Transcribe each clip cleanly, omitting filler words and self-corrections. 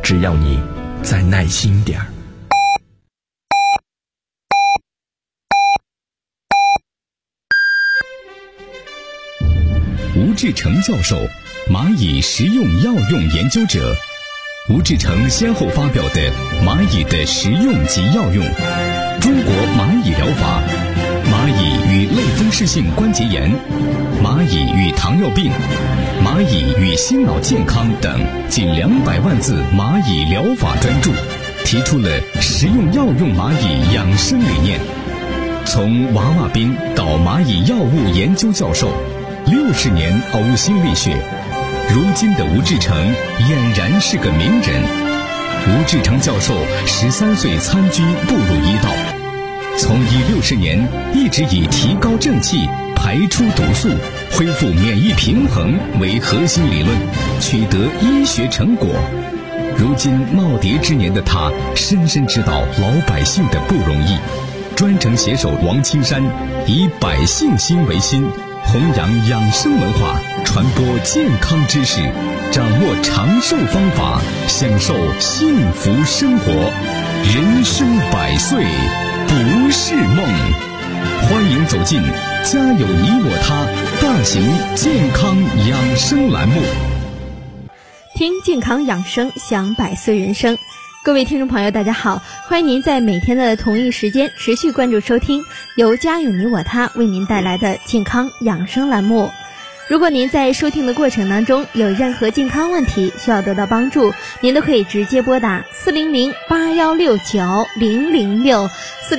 只要你再耐心点儿。 吴志成教授，蚂蚁食用药用研究者。吴志成先后发表的《蚂蚁的食用及药用》、《中国蚂蚁疗法》、《蚂蚁与类风湿性关节炎》、《蚂蚁与糖尿病》、《蚂蚁与心脑健康》等近200万字蚂蚁疗法专著，提出了食用药用蚂蚁养生理念。从娃娃兵到蚂蚁药物研究教授，60年呕心沥血，如今的吴志成俨然是个名人。吴志成教授13岁参军步入医道，从医60年一直以提高正气、排出毒素、恢复免疫平衡为核心理论，取得医学成果。如今耄耋之年的他，深深知道老百姓的不容易，专程携手王青山，以百姓心为心，弘扬养生文化，传播健康知识，掌握长寿方法，享受幸福生活。人生100岁不是梦。欢迎走进家有你我他大型健康养生栏目。 听健康养生，享100岁人生。各位听众朋友大家好，欢迎您在每天的同一时间持续关注收听由家有你我他为您带来的健康养生栏目。如果您在收听的过程当中有任何健康问题需要得到帮助，您都可以直接拨打400-8169-006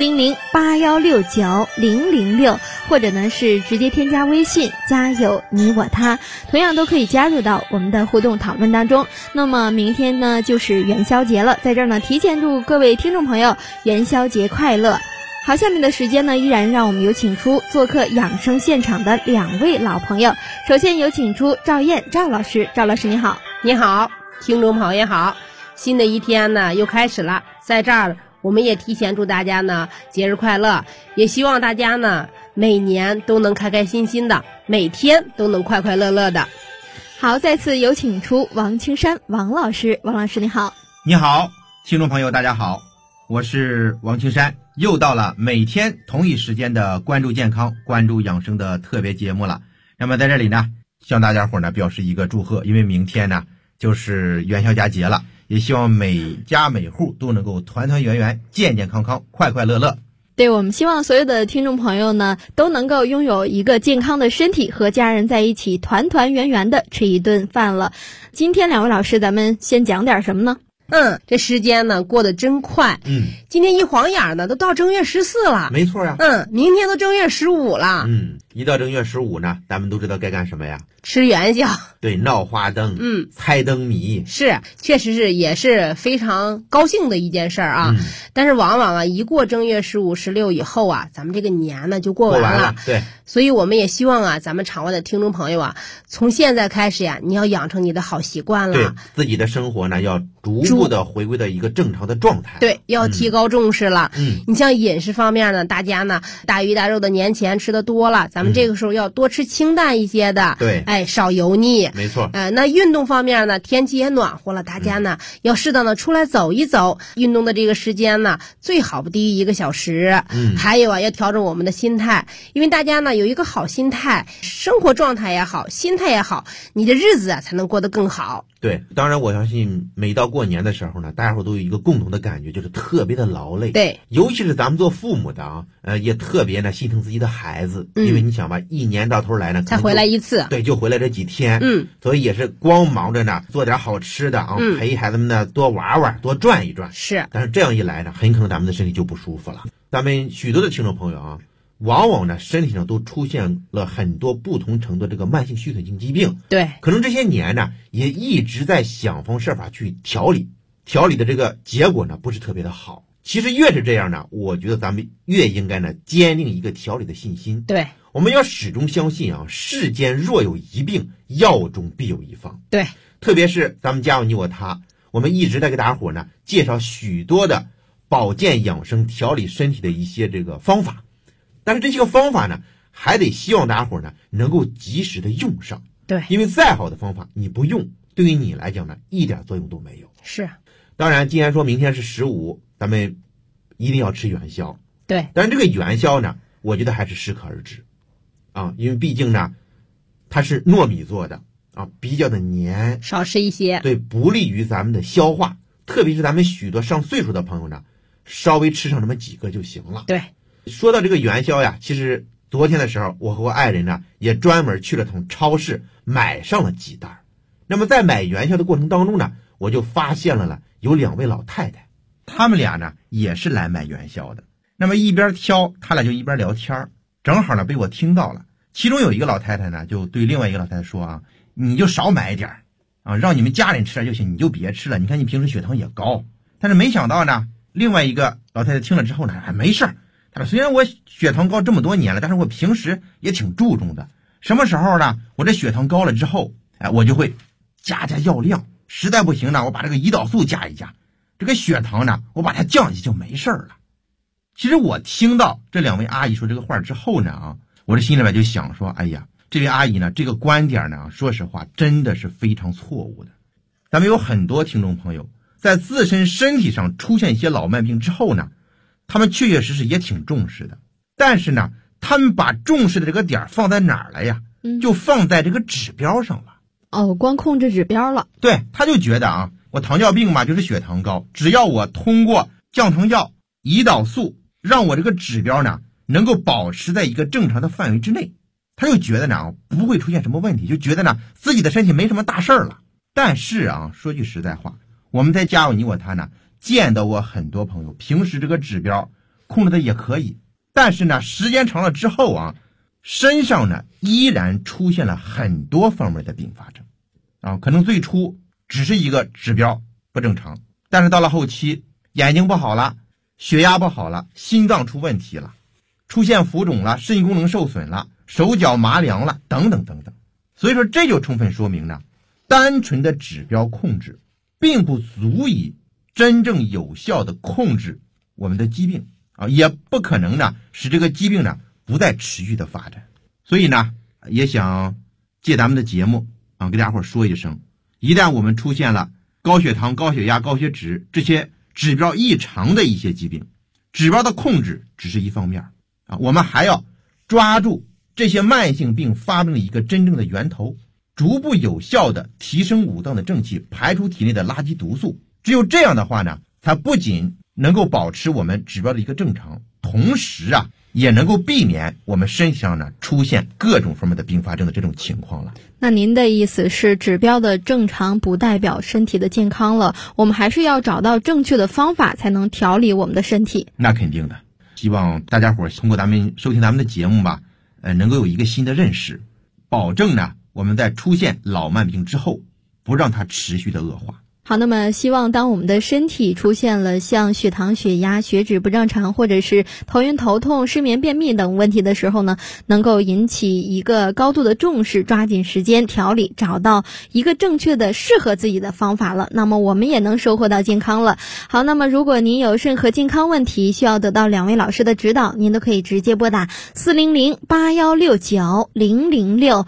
400-8169-006，或者呢是直接添加微信家有你我他，同样都可以加入到我们的互动讨论当中。那么明天呢就是元宵节了，在这儿呢提前祝各位听众朋友元宵节快乐。好，下面的时间呢，依然让我们有请出做客养生现场的2位老朋友。首先有请出赵燕赵老师，赵老师你好。 你好，听众朋友好，新的一天呢又开始了，在这儿我们也提前祝大家呢节日快乐，也希望大家呢每年都能开开心心的，每天都能快快乐乐的。 好，再次有请出王青山王老师，王老师你好。 你好，听众朋友大家好，我是王青山。又到了每天同一时间的关注健康、关注养生的特别节目了。那么在这里呢，向大家伙呢表示一个祝贺，因为明天呢就是元宵佳节了，也希望每家每户都能够团团圆圆、健健康康、快快乐乐。 对，我们希望所有的听众朋友呢都能够拥有一个健康的身体，和家人在一起团团圆圆的吃一顿饭了。今天2位老师咱们先讲点什么呢？ 这时间呢过得真快。今天一晃眼呢都到正月14了。 没错呀。 明天都正月15了。 一到正月15呢，咱们都知道该干什么呀？ 吃元宵。 对，闹花灯，猜灯谜。 是，确实是也是非常高兴的一件事啊。但是往往啊一过正月15、16以后啊，咱们这个年呢就过完了。 对。 所以我们也希望啊，咱们场外的听众朋友啊，从现在开始呀，你要养成你的好习惯了。 对，自己的生活呢要逐步的回归到一个正常的状态。 对，要提高重视了。你像饮食方面呢，大家呢大鱼大肉的年前吃的多了，咱们这个时候要多吃清淡一些的。 对， 少油腻。 没错。 那运动方面呢，天气也暖和了，大家呢要适当的出来走一走，运动的这个时间呢最好不低于1个小时。还有啊，要调整我们的心态，因为大家呢有一个好心态，生活状态也好，心态也好，你的日子啊才能过得更好。 对，当然我相信每到过年的时候呢，大家伙都有一个共同的感觉，就是特别的劳累。 对， 尤其是咱们做父母的啊，也特别呢心疼自己的孩子，因为你想吧，一年到头来呢才回来一次。 对，就回来这几天。所以也是光忙着呢做点好吃的啊，陪孩子们呢多玩玩，多转一转。 是， 但是这样一来呢，很可能咱们的身体就不舒服了。咱们许多的听众朋友啊，往往呢身体上都出现了很多不同程度的这个慢性虚损性疾病。 对， 可能这些年呢也一直在想方设法去调理的这个结果呢不是特别的好。其实越是这样呢，我觉得咱们越应该呢坚定一个调理的信心。 对， 我们要始终相信啊，世间若有一病，药中必有一方。 对， 特别是咱们家有你我他，我们一直在给大家伙呢介绍许多的保健养生、调理身体的一些这个方法。但是这些个方法呢，还得希望大家伙呢能够及时的用上。 对， 因为再好的方法你不用，对于你来讲呢一点作用都没有。 是， 当然既然说明天是15，咱们一定要吃元宵。 对， 但是这个元宵呢，我觉得还是适可而止啊，因为毕竟呢它是糯米做的啊，比较的黏， 少吃一些， 对，不利于咱们的消化，特别是咱们许多上岁数的朋友呢，稍微吃上那么几个就行了。 对， 说到这个元宵呀，其实昨天的时候我和我爱人呢也专门去了趟超市买上了鸡蛋。那么在买元宵的过程当中呢，我就发现了有2位老太太，他们俩呢也是来买元宵的。那么一边挑，他俩就一边聊天，正好呢被我听到了。其中有一个老太太呢就对另外一个老太太说啊，你就少买一点啊，让你们家人吃点就行，你就别吃了，你看你平时血糖也高。但是没想到呢，另外一个老太太听了之后呢，没事，她说虽然我血糖高这么多年了，但是我平时也挺注重的，什么时候呢我这血糖高了之后，我就会加药量，实在不行呢我把这个胰岛素加一加，这个血糖呢我把它降下去就没事了。其实我听到这2位阿姨说这个话之后呢我这心里面就想说，哎呀，这位阿姨呢这个观点呢说实话真的是非常错误的。咱们有很多听众朋友在自身身体上出现一些老慢病之后呢，他们确确实实也挺重视的，但是呢他们把重视的这个点放在哪儿了呀？就放在这个指标上了。 光控制指标了。 对，他就觉得我糖尿病嘛就是血糖高，只要我通过降糖药、胰岛素让我这个指标呢能够保持在一个正常的范围之内，他就觉得呢不会出现什么问题，就觉得呢自己的身体没什么大事儿了。但是说句实在话，我们在家有你我他呢见到过很多朋友，平时这个指标控制的也可以，但是呢时间长了之后身上呢依然出现了很多方面的并发症可能最初只是一个指标不正常，但是到了后期眼睛不好了，血压不好了，心脏出问题了，出现浮肿了，肾功能受损了，手脚麻凉了，等等等等。所以说这就充分说明呢，单纯的指标控制并不足以真正有效的控制我们的疾病也不可能呢使这个疾病呢不再持续的发展。所以呢也想借咱们的节目给大伙说一声，一旦我们出现了高血糖、高血压、高血脂这些指标异常的一些疾病，指标的控制只是一方面我们还要抓住这些慢性病发病的一个真正的源头，逐步有效的提升五脏的正气，排出体内的垃圾毒素。只有这样的话呢，它不仅能够保持我们指标的一个正常，同时也能够避免我们身体上呢出现各种方面的并发症的这种情况了。 那您的意思是，指标的正常不代表身体的健康了，我们还是要找到正确的方法才能调理我们的身体。 那肯定的，希望大家伙通过咱们收听咱们的节目吧，能够有一个新的认识，保证呢我们在出现老慢病之后，不让它持续的恶化。 好，那么希望当我们的身体出现了像血糖、血压、血脂不正常，或者是头晕头痛、失眠、便秘等问题的时候呢，能够引起一个高度的重视，抓紧时间调理，找到一个正确的适合自己的方法了，那么我们也能收获到健康了。好，那么如果您有任何健康问题需要得到2位老师的指导，您都可以直接拨打400-8169-006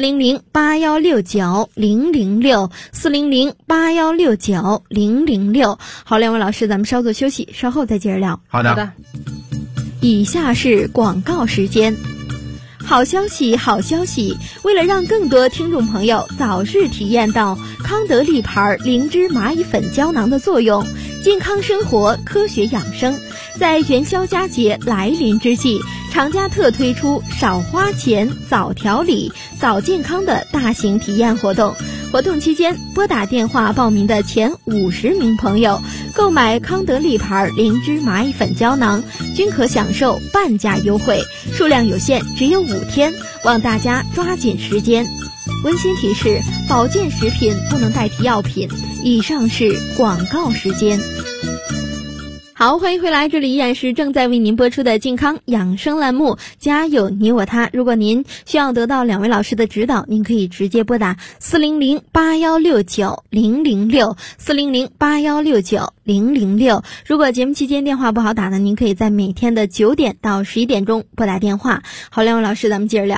400-8169-006 400-8169-006。好，2位老师，咱们稍作休息，稍后再接着聊。 好的。 以下是广告时间。好消息，好消息！为了让更多听众朋友早日体验到康德利牌灵芝蚂蚁粉胶囊的作用，健康生活，科学养生，在元宵佳节来临之际，厂家特推出少花钱早调理早健康的大型体验活动。活动期间，拨打电话报名的前50名朋友购买康德利牌灵芝蚂蚁粉胶囊，均可享受半价优惠，数量有限，只有5天，望大家抓紧时间。温馨提示：保健食品不能代替药品。以上是广告时间。好，欢迎回来，这里依然是正在为您播出的健康养生栏目，家有你我他。如果您需要得到2位老师的指导，您可以直接拨打400-8169-006 400-8169-006。如果节目期间电话不好打呢，您可以在每天的9点到11点钟拨打电话。好，2位老师，咱们接着聊。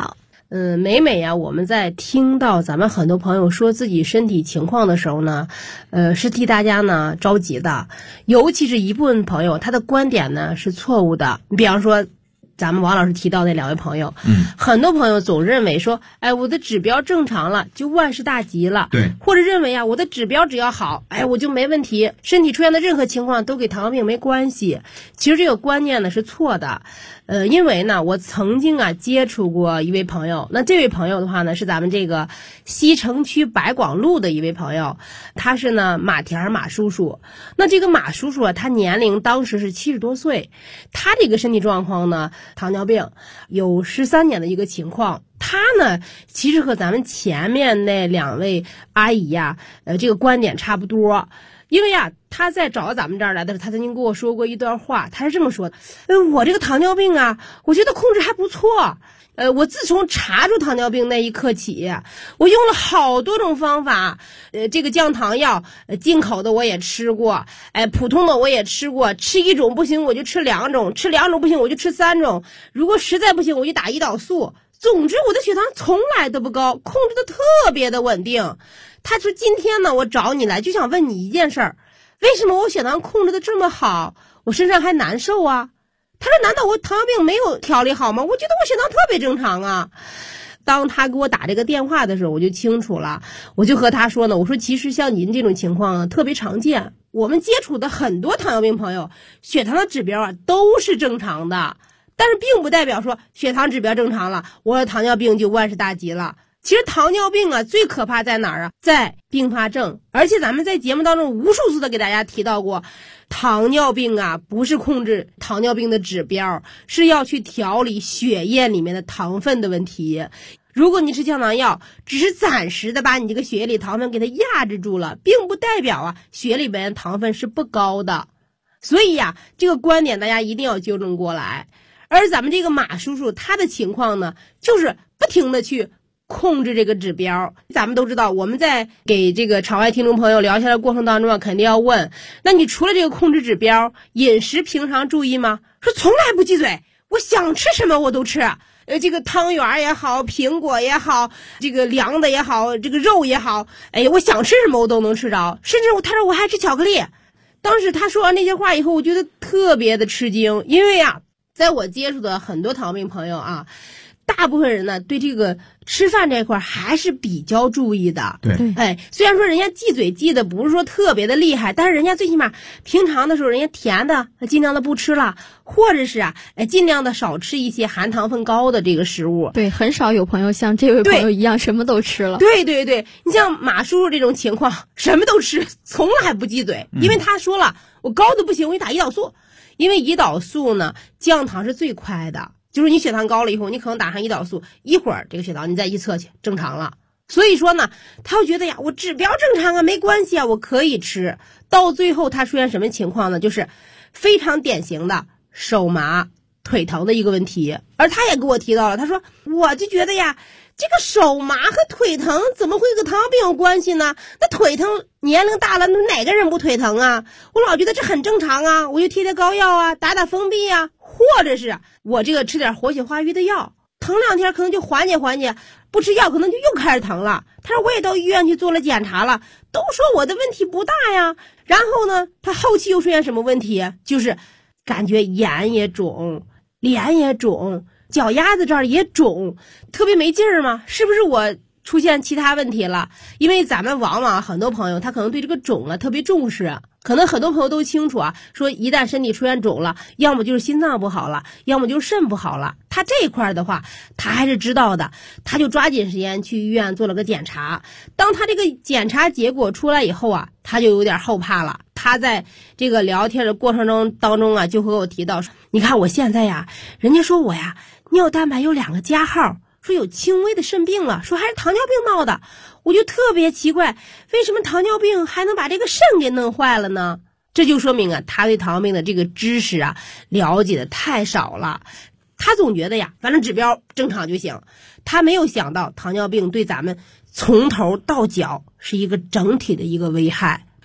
每啊我们在听到咱们很多朋友说自己身体情况的时候呢，是替大家呢着急的，尤其是一部分朋友他的观点呢是错误的。你比方说咱们王老师提到那2位朋友，很多朋友总认为说，哎，我的指标正常了就万事大吉了， 对， 或者认为啊我的指标只要好，哎，我就没问题，身体出现的任何情况都给糖尿病没关系。其实这个观念呢是错的。因为呢我曾经啊接触过一位朋友，那这位朋友的话呢是咱们这个西城区白广路的一位朋友，他是呢马田马叔叔。那这个马叔叔啊，他年龄当时是70多岁，他这个身体状况呢糖尿病有13年的一个情况。他呢其实和咱们前面那2位阿姨呀这个观点差不多。因为啊他在找到咱们这儿来的时候，他曾经跟我说过一段话，他是这么说的，我这个糖尿病啊我觉得控制还不错，我自从查出糖尿病那一刻起，我用了好多种方法，这个降糖药，进口的我也吃过，普通的我也吃过，吃1种不行我就吃2种，吃2种不行我就吃3种，如果实在不行我就打胰岛素。总之我的血糖从来都不高，控制的特别的稳定。他说今天呢我找你来就想问你一件事儿，为什么我血糖控制的这么好，我身上还难受啊？他说难道我糖尿病没有调理好吗？我觉得我血糖特别正常啊。当他给我打这个电话的时候我就清楚了，我就和他说呢，我说其实像您这种情况呢特别常见，我们接触的很多糖尿病朋友血糖的指标啊都是正常的，但是并不代表说血糖指标正常了我的糖尿病就万事大吉了。其实糖尿病啊最可怕在哪儿啊？在并发症。而且咱们在节目当中无数次的给大家提到过，糖尿病啊不是控制糖尿病的指标，是要去调理血液里面的糖分的问题。如果你吃降糖药只是暂时的把你这个血液里糖分给它压制住了，并不代表啊血里边的糖分是不高的。所以呀这个观点大家一定要纠正过来。而咱们这个马叔叔他的情况呢，就是不停的去控制这个指标。咱们都知道，我们在给这个场外听众朋友聊下来的过程当中啊，肯定要问，那你除了这个控制指标，饮食平常注意吗？说从来不忌嘴，我想吃什么我都吃。这个汤圆也好，苹果也好，这个凉的也好，这个肉也好，我想吃什么我都能吃着。甚至他说我还吃巧克力。当时他说完那些话以后，我觉得特别的吃惊，因为啊在我接触的很多糖尿病朋友啊，大部分人呢对这个吃饭这块还是比较注意的。 对， 虽然说人家忌嘴忌的不是说特别的厉害，但是人家最起码平常的时候人家甜的尽量的不吃了，或者是尽量的少吃一些含糖分高的这个食物。 对，很少有朋友像这位朋友一样什么都吃了。 对，你像马叔叔这种情况什么都吃，从来不忌嘴，因为他说了我高的不行我就打胰岛素。因为胰岛素呢降糖是最快的，就是你血糖高了以后，你可能打上胰岛素，一会儿这个血糖你再一测去正常了。所以说呢他会觉得呀我指标正常啊，没关系啊，我可以吃。到最后他出现什么情况呢？就是非常典型的手麻腿疼的一个问题。而他也给我提到了，他说我就觉得呀这个手麻和腿疼怎么会跟糖尿病有关系呢？那腿疼年龄大了哪个人不腿疼啊？我老觉得这很正常啊，我就贴贴膏药啊，打打封闭啊，或者是我这个吃点活血化瘀的药，疼2天可能就缓解缓解，不吃药可能就又开始疼了。他说我也到医院去做了检查了，都说我的问题不大呀。然后呢他后期又出现什么问题？就是感觉眼也肿，脸也肿，脚丫子这儿也肿，特别没劲儿嘛，是不是我出现其他问题了？因为咱们往往很多朋友他可能对这个肿啊特别重视，可能很多朋友都清楚啊，说一旦身体出现肿了，要么就是心脏不好了，要么就是肾不好了。他这一块的话他还是知道的，他就抓紧时间去医院做了个检查。当他这个检查结果出来以后啊，他就有点后怕了。他在这个聊天的过程当中啊，就和我提到说，你看我现在呀，人家说我呀尿蛋白有2个加号，说有轻微的肾病了，说还是糖尿病闹的。我就特别奇怪，为什么糖尿病还能把这个肾给弄坏了呢？这就说明啊他对糖尿病的这个知识啊了解的太少了。他总觉得呀反正指标正常就行，他没有想到糖尿病对咱们从头到脚是一个整体的一个危害。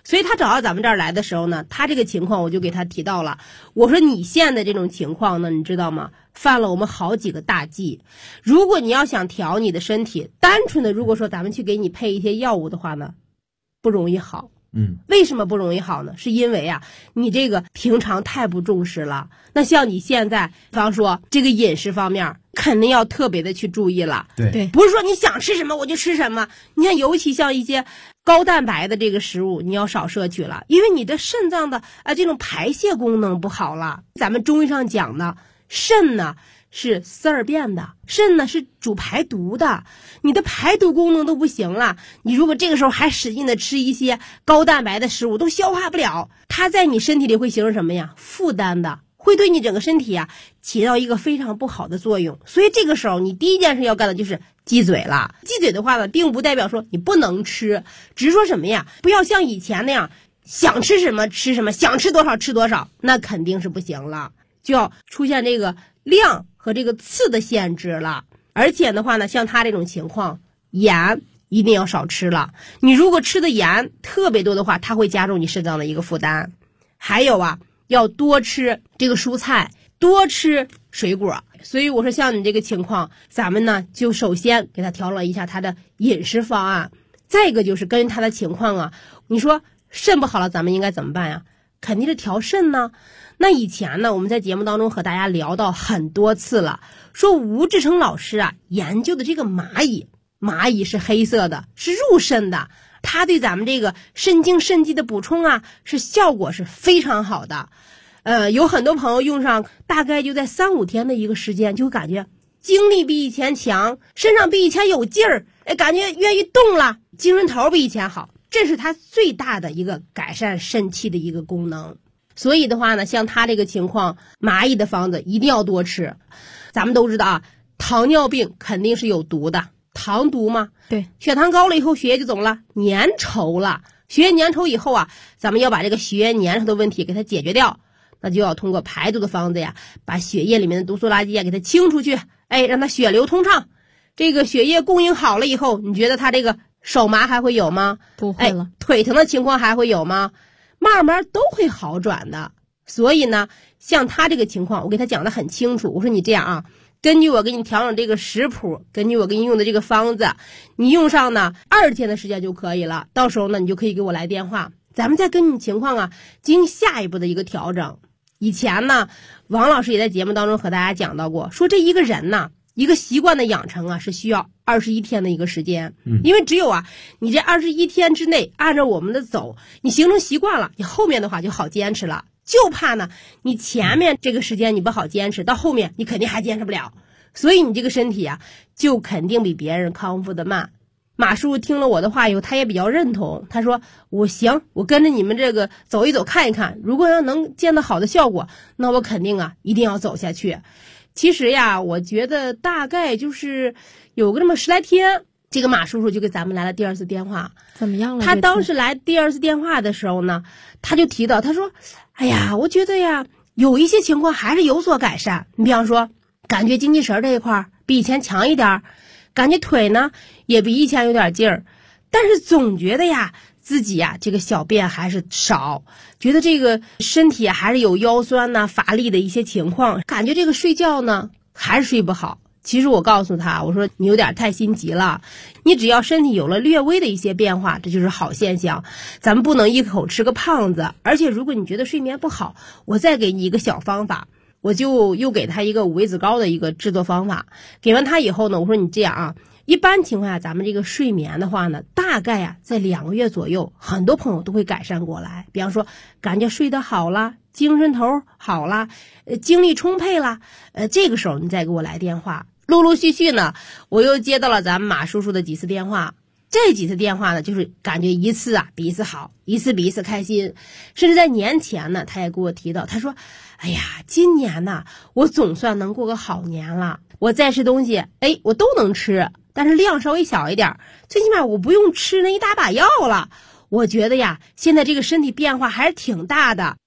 所以他找到咱们这儿来的时候呢，他这个情况我就给他提到了，我说你现在这种情况呢，你知道吗？犯了我们好几个大忌。如果你要想调你的身体，单纯的如果说咱们去给你配一些药物的话呢，不容易好。为什么不容易好呢？是因为啊，你这个平常太不重视了。那像你现在，比方说这个饮食方面，肯定要特别的去注意了。 对， 不是说你想吃什么我就吃什么。你看，尤其像一些高蛋白的这个食物，你要少摄取了，因为你的肾脏的这种排泄功能不好了。咱们中医上讲呢，肾呢是四二便的，肾呢是主排毒的，你的排毒功能都不行了，你如果这个时候还使劲的吃一些高蛋白的食物，都消化不了，它在你身体里会形成什么呀？负担的，会对你整个身体啊起到一个非常不好的作用。所以这个时候你第一件事要干的就是忌嘴了。忌嘴的话呢，并不代表说你不能吃，只是说什么呀，不要像以前那样想吃什么吃什么，想吃多少吃多少，那肯定是不行了，就要出现这个量和这个次的限制了。而且的话呢，像他这种情况，盐一定要少吃了。你如果吃的盐特别多的话，它会加重你肾脏的一个负担。还有啊，要多吃这个蔬菜，多吃水果。所以我说像你这个情况，咱们呢就首先给他调整一下他的饮食方案。再一个就是根据他的情况啊，你说肾不好了，咱们应该怎么办呀？肯定是调肾呢。那以前呢，我们在节目当中和大家聊到很多次了，说吴志成老师啊研究的这个蚂蚁是黑色的，是入肾的，它对咱们这个肾精肾气的补充啊，是效果是非常好的。有很多朋友用上大概就在3-5天的一个时间，就感觉精力比以前强，身上比以前有劲儿，感觉愿意动了，精神头比以前好，这是它最大的一个改善肾气的一个功能。所以的话呢，像他这个情况，蚂蚁的方子一定要多吃。咱们都知道啊，糖尿病肯定是有毒的，糖毒嘛， 对， 血糖高了以后，血液就怎么了？粘稠了。血液粘稠以后啊，咱们要把这个血液粘稠的问题给它解决掉，那就要通过排毒的方子呀，把血液里面的毒素垃圾啊给它清出去，让它血流通畅。这个血液供应好了以后，你觉得它这个手麻还会有吗？ 不会了。 腿疼的情况还会有吗？慢慢都会好转的。所以呢，像他这个情况，我给他讲得很清楚。我说你这样啊，根据我给你调整这个食谱，根据我给你用的这个方子，你用上呢20天的时间就可以了。到时候呢，你就可以给我来电话，咱们再根据你情况啊进行下一步的一个调整。以前呢，王老师也在节目当中和大家讲到过，说这一个人呢，一个习惯的养成啊，是需要21天的一个时间。因为只有啊，你这21天之内按照我们的走，你形成习惯了，你后面的话就好坚持了。就怕呢，你前面这个时间你不好坚持，到后面你肯定还坚持不了，所以你这个身体啊，就肯定比别人康复的慢。马叔听了我的话以后，他也比较认同，他说我行，我跟着你们这个走一走看一看，如果要能见到好的效果，那我肯定啊一定要走下去。其实呀，我觉得大概就是有个这么10来天，这个马叔叔就给咱们来了第2次电话。 怎么样了？ 他当时来第2次电话的时候呢，他就提到，他说哎呀，我觉得呀有一些情况还是有所改善。你比方说感觉精气神这一块比以前强一点，感觉腿呢也比以前有点劲儿，但是总觉得呀自己呀这个小便还是少，觉得这个身体还是有腰酸呐、乏力的一些情况，感觉这个睡觉呢还是睡不好。其实我告诉他，我说你有点太心急了，你只要身体有了略微的一些变化，这就是好现象。咱们不能一口吃个胖子，而且如果你觉得睡眠不好，我再给你一个小方法。我就又给他一个5味子膏的一个制作方法。给完他以后呢，我说你这样啊，一般情况下咱们这个睡眠的话呢，大概呀在2个月左右，很多朋友都会改善过来。比方说感觉睡得好了，精神头好了，精力充沛了，这个时候你再给我来电话。陆陆续续呢，我又接到了咱们马叔叔的几次电话。这几次电话呢，就是感觉一次啊比一次好，一次比一次开心。甚至在年前呢，他也给我提到，他说哎呀，今年呢我总算能过个好年了，我再吃东西我都能吃，但是量稍微小一点，最起码我不用吃那一大把药了。我觉得呀，现在这个身体变化还是挺大的。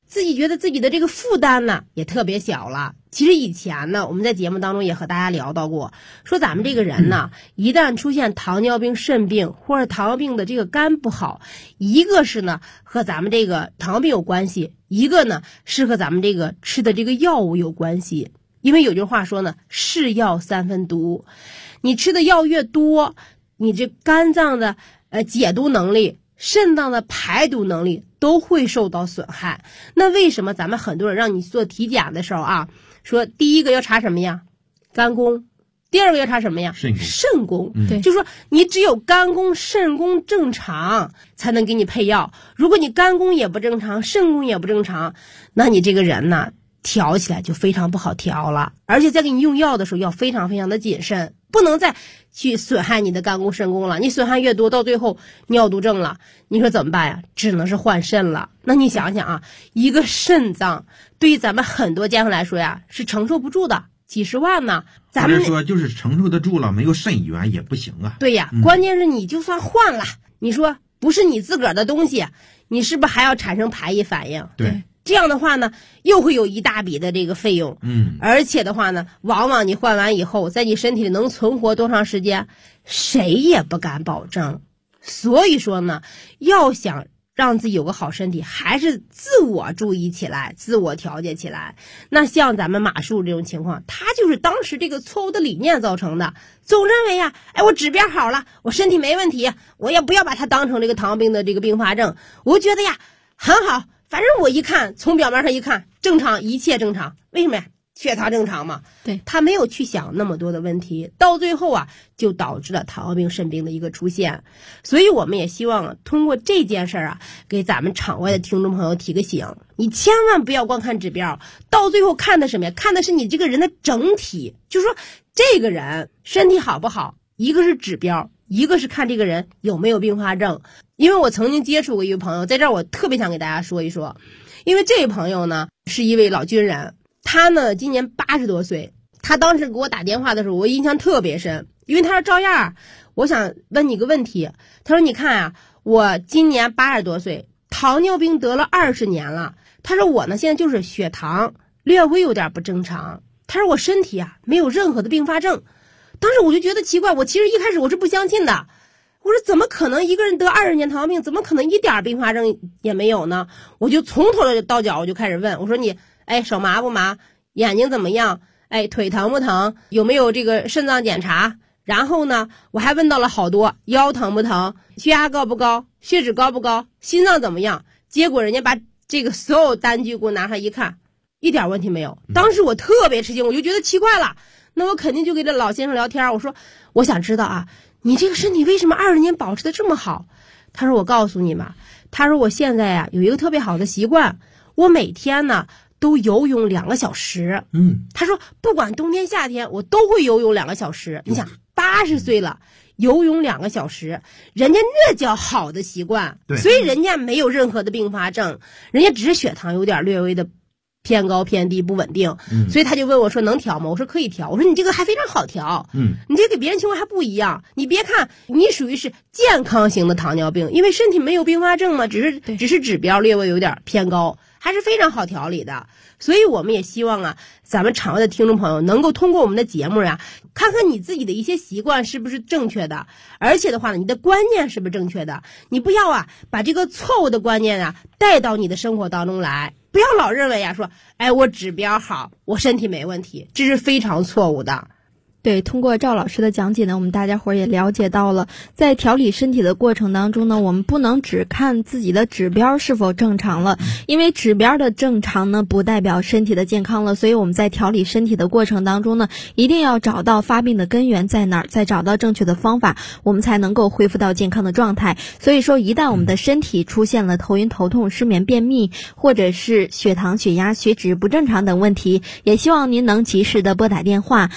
自己觉得自己的这个负担呢也特别小了。其实以前呢，我们在节目当中也和大家聊到过，说咱们这个人呢，一旦出现糖尿病、肾病或者糖尿病的这个肝不好，一个是呢和咱们这个糖尿病有关系，一个呢是和咱们这个吃的这个药物有关系。因为有句话说呢，是药三分毒，你吃的药越多，你这肝脏的解毒能力、肾脏的排毒能力都会受到损害。那为什么咱们很多人让你做体检的时候啊，说第一个要查什么呀？肝功。第二个要查什么呀？肾功。 对， 就说你只有肝功、肾功正常，才能给你配药。如果你肝功也不正常，肾功也不正常，那你这个人呢，调起来就非常不好调了。而且在给你用药的时候要非常非常的谨慎，不能再去损害你的肝功、肾功了。你损害越多，到最后尿毒症了，你说怎么办呀？只能是换肾了。那你想想啊，一个肾脏对于咱们很多家庭来说呀，是承受不住的，几十万呢。咱们说就是承受得住了，没有肾源也不行啊。 对呀，关键是你就算换了，你说不是你自个儿的东西，你是不是还要产生排异反应？ 对。 这样的话呢，又会有一大笔的这个费用，而且的话呢，往往你换完以后，在你身体里能存活多长时间，谁也不敢保证。所以说呢，要想让自己有个好身体，还是自我注意起来，自我调节起来。那像咱们马术这种情况，他就是当时这个错误的理念造成的，总认为呀，我指标好了，我身体没问题，我也不要把它当成这个糖尿病的这个并发症，我觉得呀很好。反正我一看，从表面上一看，正常，一切正常。为什么呀？血糖正常嘛。 对， 他没有去想那么多的问题，到最后啊，就导致了糖尿病、肾病的一个出现。所以我们也希望通过这件事啊，给咱们场外的听众朋友提个醒：你千万不要光看指标，到最后看的什么呀？看的是你这个人的整体，就是说这个人身体好不好，一个是指标，一个是看这个人有没有并发症。因为我曾经接触过一位朋友，在这儿我特别想给大家说一说，因为这位朋友呢是一位老军人，他呢今年80多岁，他当时给我打电话的时候，我印象特别深，因为他说赵燕，我想问你个问题，他说你看啊，我今年80多岁，糖尿病得了20年了，他说我呢现在就是血糖略微有点不正常，他说我身体啊没有任何的并发症。当时我就觉得奇怪，我其实一开始我是不相信的，我说怎么可能一个人得20年糖尿病，怎么可能一点并发症也没有呢？我就从头到脚我就开始问，我说你手麻不麻，眼睛怎么样，腿疼不疼，有没有这个肾脏检查。然后呢我还问到了好多，腰疼不疼，血压高不高，血脂高不高，心脏怎么样。结果人家把这个所有单据给我拿上一看，一点问题没有。当时我特别吃惊，我就觉得奇怪了，那我肯定就跟这老先生聊天，我说我想知道啊，你这个身体为什么20年保持的这么好？他说我告诉你嘛，他说我现在呀有一个特别好的习惯，我每天呢都游泳2个小时。他说不管冬天夏天我都会游泳2个小时。你想80岁了游泳2个小时，人家那叫好的习惯。所以人家没有任何的并发症，人家只是血糖有点略微的偏高偏低不稳定，所以他就问我说能调吗？我说可以调，我说你这个还非常好调，你这个跟别人情况还不一样，你别看你属于是健康型的糖尿病，因为身体没有并发症嘛，只是指标略微有点偏高，还是非常好调理的。所以我们也希望啊，咱们场外的听众朋友能够通过我们的节目呀，看看你自己的一些习惯是不是正确的，而且的话呢，你的观念是不是正确的，你不要啊把这个错误的观念啊带到你的生活当中来，不要老认为啊说我指标好，我身体没问题，这是非常错误的。 对，通过赵老师的讲解呢，我们大家伙儿也了解到了，在调理身体的过程当中呢，我们不能只看自己的指标是否正常了，因为指标的正常呢，不代表身体的健康了。所以我们在调理身体的过程当中呢，一定要找到发病的根源在哪儿，再找到正确的方法，我们才能够恢复到健康的状态。所以说，一旦我们的身体出现了头晕头痛、失眠、便秘，或者是血糖、血压、血脂不正常等问题，也希望您能及时的拨打电话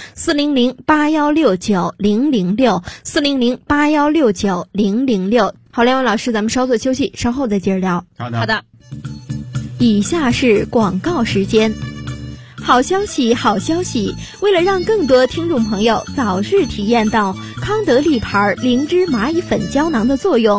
400-8169-006，400-8169-006。好，两位老师，咱们稍作休息，稍后再接着聊。 好的。 以下是广告时间。好消息，好消息！为了让更多听众朋友早日体验到康得利牌灵芝蚂蚁粉胶囊的作用，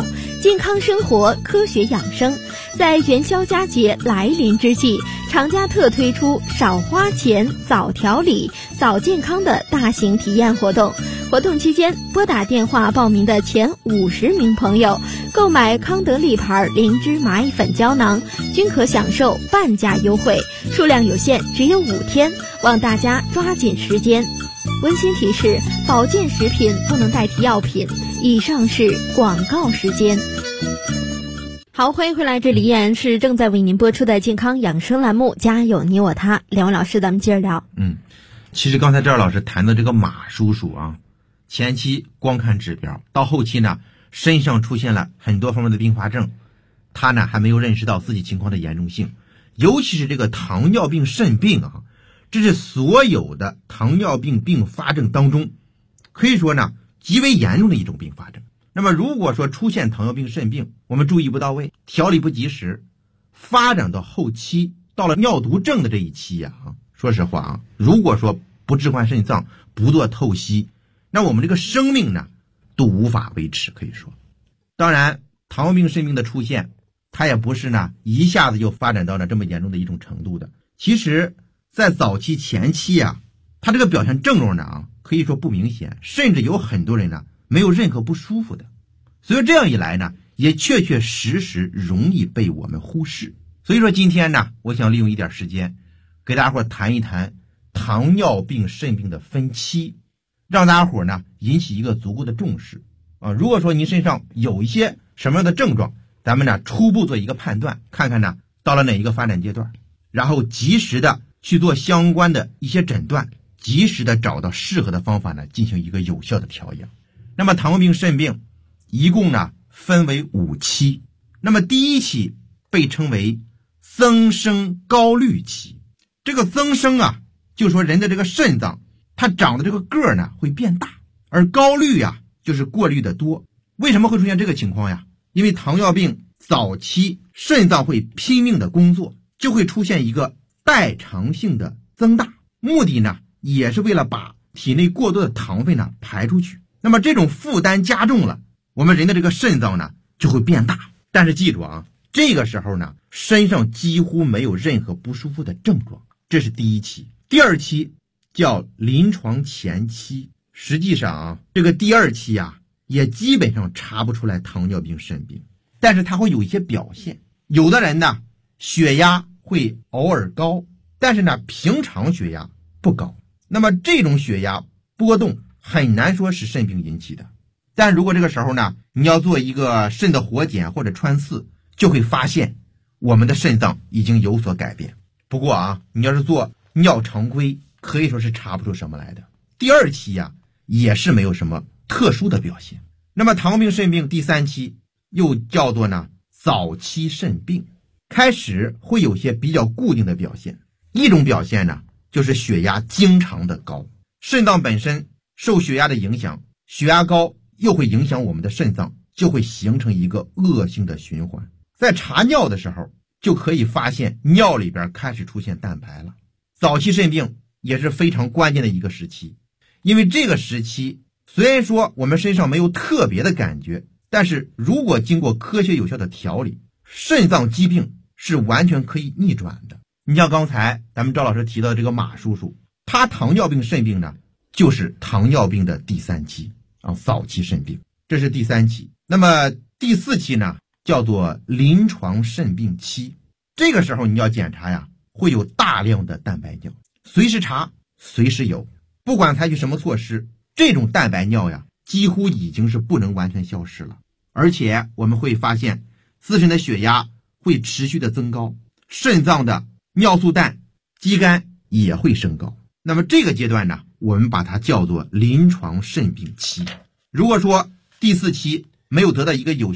健康生活，科学养生。在元宵佳节来临之际，厂家特推出少花钱、早调理、早健康的大型体验活动。活动期间，拨打电话报名的前50名朋友，购买康德利牌灵芝蚂蚁粉胶囊，均可享受半价优惠，数量有限，只有5天，望大家抓紧时间。温馨提示：保健食品不能代替药品。以上是广告时间。好，欢迎回来，这里依然是正在为您播出的健康养生栏目《家有你我他》。两位老师，咱们接着聊。 其实刚才赵老师谈的这个马叔叔啊，前期光看指标，到后期呢，身上出现了很多方面的并发症，他呢还没有认识到自己情况的严重性，尤其是这个糖尿病肾病啊，这是所有的糖尿病并发症当中，可以说呢极为严重的一种并发症。那么如果说出现糖尿病肾病，我们注意不到位，调理不及时，发展到后期，到了尿毒症的这一期呀，说实话啊，如果说不置换肾脏，不做透析，那我们这个生命呢都无法维持，可以说。当然糖尿病肾病的出现，它也不是呢一下子就发展到了这么严重的一种程度的。其实在早期前期啊，它这个表现症状呢可以说不明显，甚至有很多人呢没有任何不舒服的，所以这样一来呢，也确确实实容易被我们忽视。所以说今天呢，我想利用一点时间给大家伙谈一谈糖尿病肾病的分期，让大家伙呢引起一个足够的重视啊。如果说您身上有一些什么样的症状，咱们呢初步做一个判断，看看呢到了哪一个发展阶段，然后及时的去做相关的一些诊断，及时的找到适合的方法呢进行一个有效的调养。那么糖尿病肾病一共呢分为5期，那么第1期被称为增生高滤期。这个增生啊，就说人的这个肾脏它长的这个个呢会变大，而高滤啊就是过滤的多。为什么会出现这个情况呀？因为糖尿病早期肾脏会拼命的工作，就会出现一个代偿性的增大，目的呢也是为了把体内过多的糖分呢排出去。那么这种负担加重了，我们人的这个肾脏呢就会变大。但是记住啊，这个时候呢身上几乎没有任何不舒服的症状，这是第1期。第2期叫临床前期，实际上啊这个第2期啊也基本上查不出来糖尿病肾病，但是它会有一些表现。有的人呢血压会偶尔高，但是呢平常血压不高，那么这种血压波动很难说是肾病引起的。但如果这个时候呢你要做一个肾的活检或者穿刺，就会发现我们的肾脏已经有所改变。不过啊，你要是做尿常规，可以说是查不出什么来的。第2期呀也是没有什么特殊的表现。那么糖尿病肾病第3期又叫做呢早期肾病，开始会有些比较固定的表现。一种表现呢就是血压经常的高，肾脏本身受血压的影响，血压高又会影响我们的肾脏，就会形成一个恶性的循环。在查尿的时候就可以发现尿里边开始出现蛋白了。早期肾病也是非常关键的一个时期，因为这个时期虽然说我们身上没有特别的感觉，但是如果经过科学有效的调理，肾脏疾病是完全可以逆转的。你像刚才咱们赵老师提到的这个马叔叔，他糖尿病肾病呢就是糖尿病的第3期啊，早期肾病，这是第3期。那么第4期呢叫做临床肾病期，这个时候你要检查呀，会有大量的蛋白尿，随时查随时有，不管采取什么措施，这种蛋白尿呀几乎已经是不能完全消失了。而且我们会发现自身的血压会持续的增高，肾脏的尿素氮、肌酐也会升高。那么这个阶段呢，我们把它叫做临床肾病期。如果说第4期没有得到一个有